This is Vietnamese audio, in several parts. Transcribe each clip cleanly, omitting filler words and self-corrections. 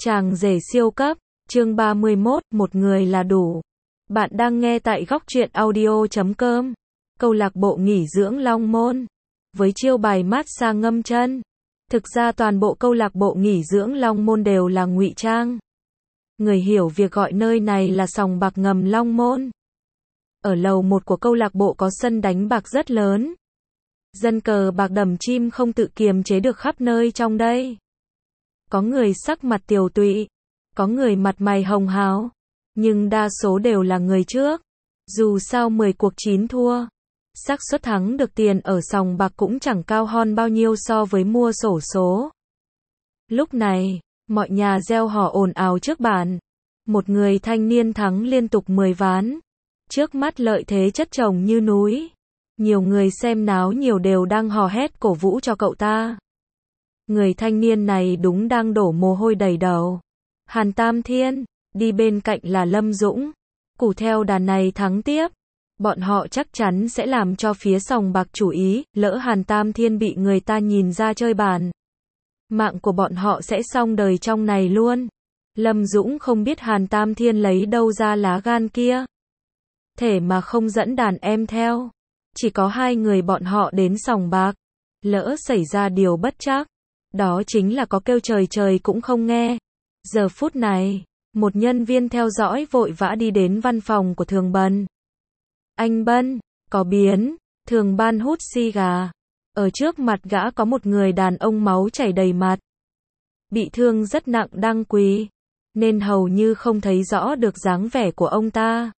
Chàng rể siêu cấp, chương 31, một người là đủ. Bạn đang nghe tại góc truyện audio.com. Câu lạc bộ nghỉ dưỡng Long Môn. Với chiêu bài massage ngâm chân. Thực ra toàn bộ câu lạc bộ nghỉ dưỡng Long Môn đều là ngụy trang. Người hiểu việc gọi nơi này là sòng bạc ngầm Long Môn. Ở lầu 1 của câu lạc bộ có sân đánh bạc rất lớn. Dân cờ bạc đầm chim không tự kiềm chế được khắp nơi trong đây. Có người sắc mặt tiều tụy, có người mặt mày hồng hào, nhưng đa số đều là người trước. Dù sao 10 cuộc 9 thua, xác suất thắng được tiền ở sòng bạc cũng chẳng cao hon bao nhiêu so với mua xổ số. Lúc này, mọi nhà reo hò ồn ào trước bàn. Một người thanh niên thắng liên tục 10 ván. Trước mắt lợi thế chất chồng như núi. Nhiều người xem náo nhiều đều đang hò hét cổ vũ cho cậu ta. Người thanh niên này đúng đang đổ mồ hôi đầy đầu. Hàn Tam Thiên, đi bên cạnh là Lâm Dũng. Củ theo đàn này thắng tiếp, bọn họ chắc chắn sẽ làm cho phía sòng bạc chú ý, lỡ Hàn Tam Thiên bị người ta nhìn ra chơi bàn. Mạng của bọn họ sẽ xong đời trong này luôn. Lâm Dũng không biết Hàn Tam Thiên lấy đâu ra lá gan kia. Thể mà không dẫn đàn em theo. Chỉ có hai người bọn họ đến sòng bạc. Lỡ xảy ra điều bất trắc, đó chính là có kêu trời trời cũng không nghe. Giờ phút này, một nhân viên theo dõi vội vã đi đến văn phòng của Thường Bân. Anh Bân, có biến, Thường Ban hút xì gà. Ở trước mặt gã có một người đàn ông máu chảy đầy mặt. Bị thương rất nặng đang quỳ, nên hầu như không thấy rõ được dáng vẻ của ông ta.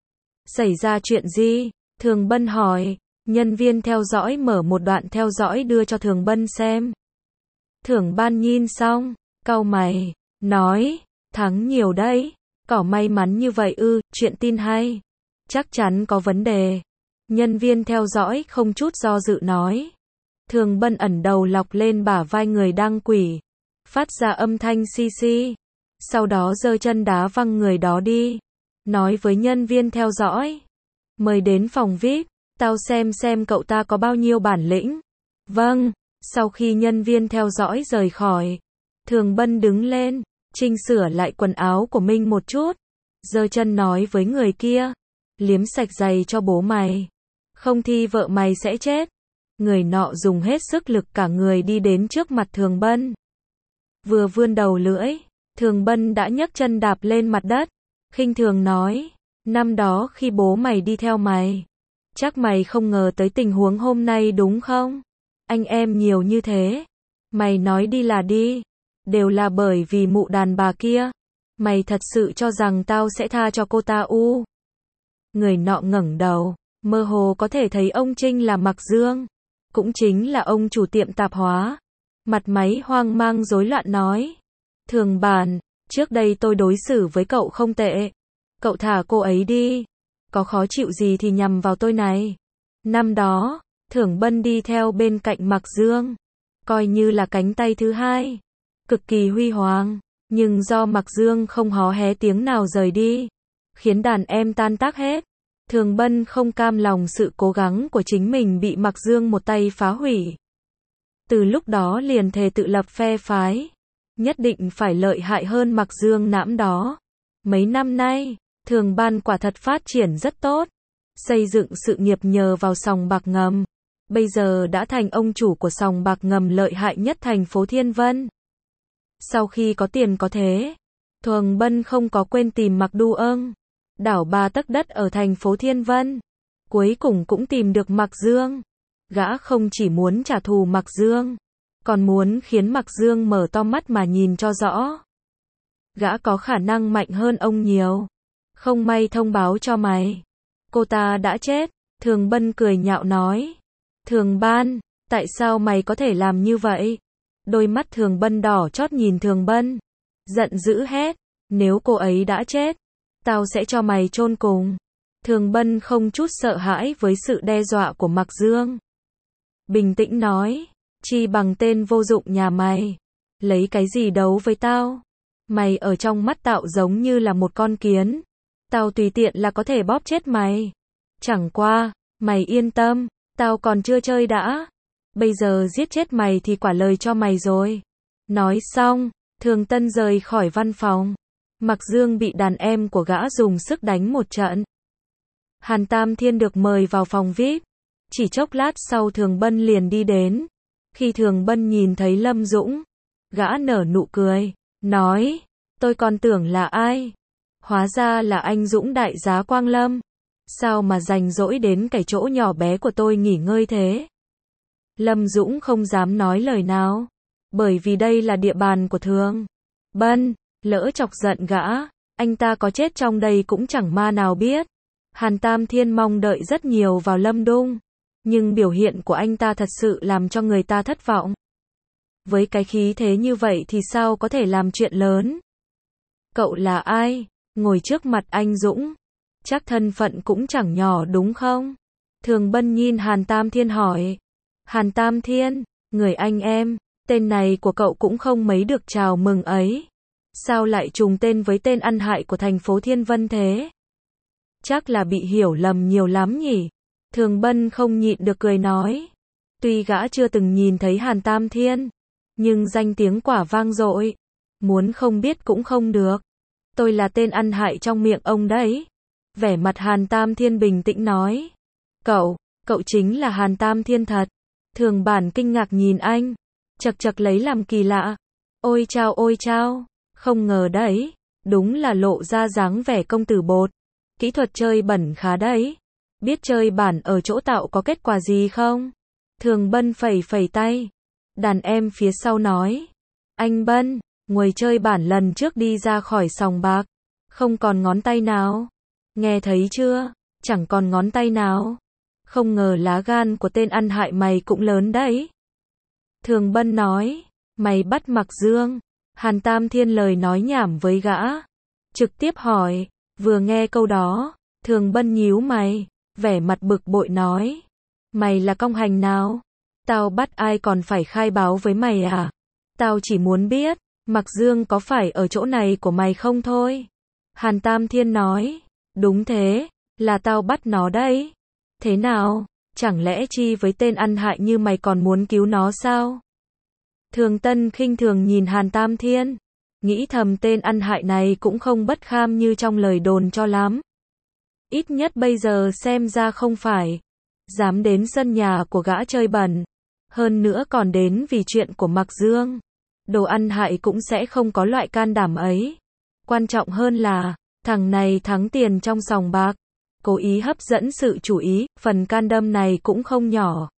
Xảy ra chuyện gì? Thường Bân hỏi. Nhân viên theo dõi mở một đoạn theo dõi đưa cho Thường Bân xem. Thường Ban nhìn xong, cau mày, nói, thắng nhiều đấy, có may mắn như vậy ư, chuyện tin hay. Chắc chắn có vấn đề. Nhân viên theo dõi không chút do dự nói. Thường Bân ẩn đầu lọc lên bả vai người đang quỳ, phát ra âm thanh xi xi. Sau đó giơ chân đá văng người đó đi. Nói với nhân viên theo dõi. Mời đến phòng VIP, tao xem cậu ta có bao nhiêu bản lĩnh. Vâng, sau khi nhân viên theo dõi rời khỏi, Thường Bân đứng lên, chỉnh sửa lại quần áo của mình một chút. Giơ chân nói với người kia, liếm sạch giày cho bố mày. Không thì vợ mày sẽ chết. Người nọ dùng hết sức lực cả người đi đến trước mặt Thường Bân. Vừa vươn đầu lưỡi, Thường Bân đã nhấc chân đạp lên mặt đất. Khinh thường nói, năm đó khi bố mày đi theo mày, chắc mày không ngờ tới tình huống hôm nay đúng không? Anh em nhiều như thế, mày nói đi là đi, đều là bởi vì mụ đàn bà kia. Mày thật sự cho rằng tao sẽ tha cho cô ta u? Người nọ ngẩng đầu, mơ hồ có thể thấy ông Trinh là Mạc Dương, cũng chính là ông chủ tiệm tạp hóa. Mặt máy hoang mang rối loạn nói, Thường Bản, trước đây tôi đối xử với cậu không tệ. Cậu thả cô ấy đi. Có khó chịu gì thì nhằm vào tôi này. Năm đó, Thường Bân đi theo bên cạnh Mạc Dương, coi như là cánh tay thứ hai, cực kỳ huy hoàng. Nhưng do Mạc Dương không hó hé tiếng nào rời đi, khiến đàn em tan tác hết. Thường Bân không cam lòng sự cố gắng của chính mình bị Mạc Dương một tay phá hủy. Từ lúc đó liền thề tự lập phe phái, nhất định phải lợi hại hơn Mạc Dương nãm đó. Mấy năm nay, Thường Ban quả thật phát triển rất tốt, xây dựng sự nghiệp nhờ vào sòng bạc ngầm. Bây giờ đã thành ông chủ của sòng bạc ngầm lợi hại nhất thành phố Thiên Vân. Sau khi có tiền có thế, Thường Bân không có quên tìm Mạc Du Ưng, đảo 3 tấc đất ở thành phố Thiên Vân. Cuối cùng cũng tìm được Mạc Dương. Gã không chỉ muốn trả thù Mạc Dương, còn muốn khiến Mạc Dương mở to mắt mà nhìn cho rõ. Gã có khả năng mạnh hơn ông nhiều. Không may thông báo cho mày, cô ta đã chết. Thường Bân cười nhạo nói. Thường Ban, tại sao mày có thể làm như vậy? Đôi mắt Thường Bân đỏ chót nhìn Thường Bân, giận dữ hét, nếu cô ấy đã chết, tao sẽ cho mày chôn cùng. Thường Bân không chút sợ hãi với sự đe dọa của Mạc Dương. Bình tĩnh nói, chi bằng tên vô dụng nhà mày, lấy cái gì đấu với tao? Mày ở trong mắt tao giống như là một con kiến, tao tùy tiện là có thể bóp chết mày. Chẳng qua, mày yên tâm, tao còn chưa chơi đã. Bây giờ giết chết mày thì quả lời cho mày rồi. Nói xong, Thường Tân rời khỏi văn phòng. Mạc Dương bị đàn em của gã dùng sức đánh một trận. Hàn Tam Thiên được mời vào phòng VIP. Chỉ chốc lát sau Thường Bân liền đi đến. Khi Thường Bân nhìn thấy Lâm Dũng, gã nở nụ cười, nói, tôi còn tưởng là ai. Hóa ra là anh Dũng đại giá Quang Lâm. Sao mà rảnh rỗi đến cái chỗ nhỏ bé của tôi nghỉ ngơi thế? Lâm Dũng không dám nói lời nào. Bởi vì đây là địa bàn của Thường Bân. Lỡ chọc giận gã, anh ta có chết trong đây cũng chẳng ma nào biết. Hàn Tam Thiên mong đợi rất nhiều vào Lâm Đung. Nhưng biểu hiện của anh ta thật sự làm cho người ta thất vọng. Với cái khí thế như vậy thì sao có thể làm chuyện lớn? Cậu là ai? Ngồi trước mặt anh Dũng. Chắc thân phận cũng chẳng nhỏ đúng không? Thường Bân nhìn Hàn Tam Thiên hỏi. Hàn Tam Thiên, người anh em, tên này của cậu cũng không mấy được chào mừng ấy. Sao lại trùng tên với tên ăn hại của thành phố Thiên Vân thế? Chắc là bị hiểu lầm nhiều lắm nhỉ? Thường Bân không nhịn được cười nói. Tuy gã chưa từng nhìn thấy Hàn Tam Thiên, nhưng danh tiếng quả vang dội. Muốn không biết cũng không được. Tôi là tên ăn hại trong miệng ông đấy. Vẻ mặt Hàn Tam Thiên bình tĩnh nói. Cậu chính là Hàn Tam Thiên thật. Thường Bản kinh ngạc nhìn anh. Chật chật lấy làm kỳ lạ. Ôi chao, không ngờ đấy. Đúng là lộ ra dáng vẻ công tử bột. Kỹ thuật chơi bẩn khá đấy. Biết chơi bản ở chỗ tạo có kết quả gì không? Thường Bân phẩy phẩy tay. Đàn em phía sau nói. Anh Bân, ngồi chơi bản lần trước đi ra khỏi sòng bạc. Không còn ngón tay nào. Nghe thấy chưa? Chẳng còn ngón tay nào. Không ngờ lá gan của tên ăn hại mày cũng lớn đấy. Thường Bân nói. Mày bắt Mạc Dương. Hàn Tam Thiên lời nói nhảm với gã. Trực tiếp hỏi. Vừa nghe câu đó, Thường Bân nhíu mày. Vẻ mặt bực bội nói. Mày là công hành nào? Tao bắt ai còn phải khai báo với mày à? Tao chỉ muốn biết, Mạc Dương có phải ở chỗ này của mày không thôi? Hàn Tam Thiên nói. Đúng thế, là tao bắt nó đấy. Thế nào? Chẳng lẽ chi với tên ăn hại như mày còn muốn cứu nó sao? Thường Tân khinh thường nhìn Hàn Tam Thiên. Nghĩ thầm tên ăn hại này cũng không bất kham như trong lời đồn cho lắm. Ít nhất bây giờ xem ra không phải. Dám đến sân nhà của gã chơi bẩn. Hơn nữa còn đến vì chuyện của Mạc Dương. Đồ ăn hại cũng sẽ không có loại can đảm ấy. Quan trọng hơn là, thằng này thắng tiền trong sòng bạc. Cố ý hấp dẫn sự chú ý, phần can đảm này cũng không nhỏ.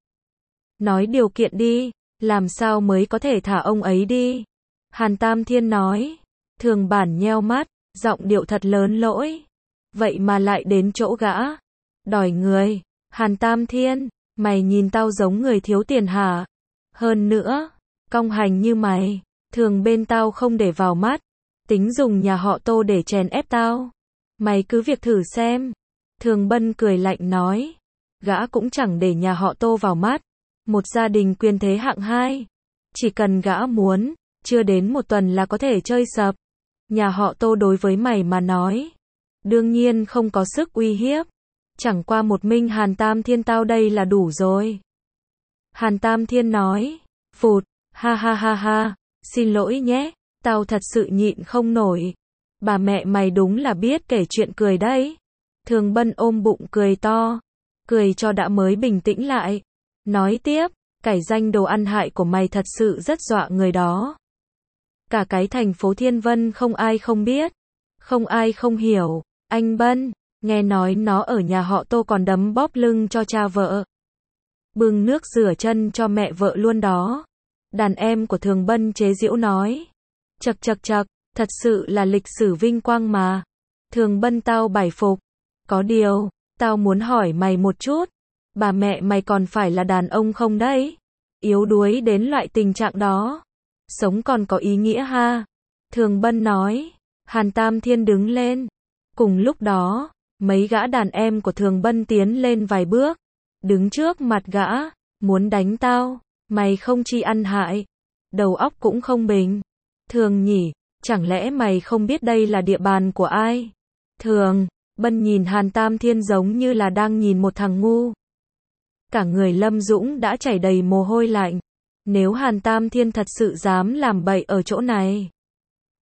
Nói điều kiện đi, làm sao mới có thể thả ông ấy đi? Hàn Tam Thiên nói. Thường Bản nheo mắt, giọng điệu thật lớn lỗi. Vậy mà lại đến chỗ gã. Đòi người. Hàn Tam Thiên, mày nhìn tao giống người thiếu tiền hả? Hơn nữa, công hành như mày, thường bên tao không để vào mắt. Tính dùng nhà họ Tô để chèn ép tao. Mày cứ việc thử xem. Thường Bân cười lạnh nói. Gã cũng chẳng để nhà họ Tô vào mắt. Một gia đình quyền thế hạng 2. Chỉ cần gã muốn, chưa đến một tuần là có thể chơi sập. Nhà họ Tô đối với mày mà nói. Đương nhiên không có sức uy hiếp. Chẳng qua một mình Hàn Tam Thiên tao đây là đủ rồi. Hàn Tam Thiên nói. Phụt, ha ha ha ha, xin lỗi nhé, tao thật sự nhịn không nổi. Bà mẹ mày đúng là biết kể chuyện cười đấy. Thường Bân ôm bụng cười to. Cười cho đã mới bình tĩnh lại. Nói tiếp, cải danh đồ ăn hại của mày thật sự rất dọa người đó. Cả cái thành phố Thiên Vân không ai không biết. Không ai không hiểu. Anh Bân, nghe nói nó ở nhà họ Tô còn đấm bóp lưng cho cha vợ. Bưng nước rửa chân cho mẹ vợ luôn đó. Đàn em của Thường Bân chế giễu nói. Chật chật chật, thật sự là lịch sử vinh quang mà. Thường Bân tao bải phục. Có điều, tao muốn hỏi mày một chút. Bà mẹ mày còn phải là đàn ông không đấy? Yếu đuối đến loại tình trạng đó. Sống còn có ý nghĩa ha. Thường Bân nói. Hàn Tam Thiên đứng lên. Cùng lúc đó, mấy gã đàn em của Thường Bân tiến lên vài bước. Đứng trước mặt gã. Muốn đánh tao. Mày không chi ăn hại. Đầu óc cũng không bình. Thường nhỉ, chẳng lẽ mày không biết đây là địa bàn của ai? Thường Bân nhìn Hàn Tam Thiên giống như là đang nhìn một thằng ngu. Cả người Lâm Dũng đã chảy đầy mồ hôi lạnh. Nếu Hàn Tam Thiên thật sự dám làm bậy ở chỗ này,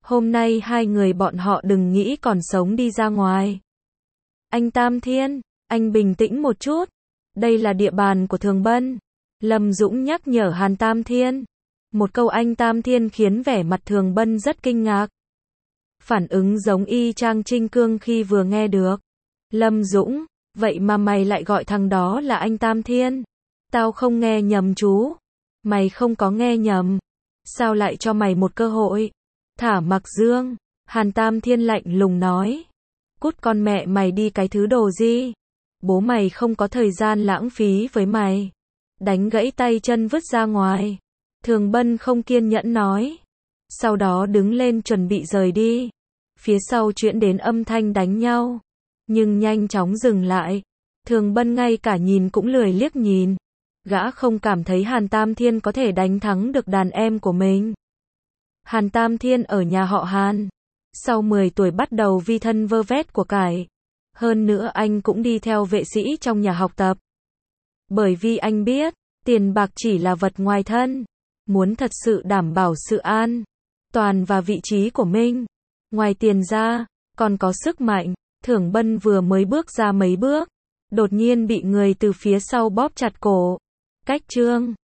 Hôm nay hai người bọn họ đừng nghĩ còn sống đi ra ngoài. Anh Tam Thiên, anh bình tĩnh một chút. Đây là địa bàn của Thường Bân. Lâm Dũng nhắc nhở Hàn Tam Thiên. Một câu anh Tam Thiên khiến vẻ mặt Thường Bân rất kinh ngạc. Phản ứng giống y chang Trinh Cương khi vừa nghe được. Lâm Dũng, vậy mà mày lại gọi thằng đó là anh Tam Thiên? Tao không nghe nhầm chú. Mày không có nghe nhầm. Sao lại cho mày một cơ hội? Thả mặc dương. Hàn Tam Thiên lạnh lùng nói. Cút con mẹ mày đi cái thứ đồ gì? Bố mày không có thời gian lãng phí với mày. Đánh gãy tay chân vứt ra ngoài. Thường Bân không kiên nhẫn nói. Sau đó đứng lên chuẩn bị rời đi. Phía sau chuyển đến âm thanh đánh nhau. Nhưng nhanh chóng dừng lại. Thường Bân ngay cả nhìn cũng lười liếc nhìn. Gã không cảm thấy Hàn Tam Thiên có thể đánh thắng được đàn em của mình. Hàn Tam Thiên ở nhà họ Hàn. Sau 10 tuổi bắt đầu vi thân vơ vét của cải. Hơn nữa anh cũng đi theo vệ sĩ trong nhà học tập. Bởi vì anh biết, tiền bạc chỉ là vật ngoài thân. Muốn thật sự đảm bảo sự an toàn và vị trí của mình. Ngoài tiền ra, còn có sức mạnh. Thường Bân vừa mới bước ra mấy bước. Đột nhiên bị người từ phía sau bóp chặt cổ. Cách chương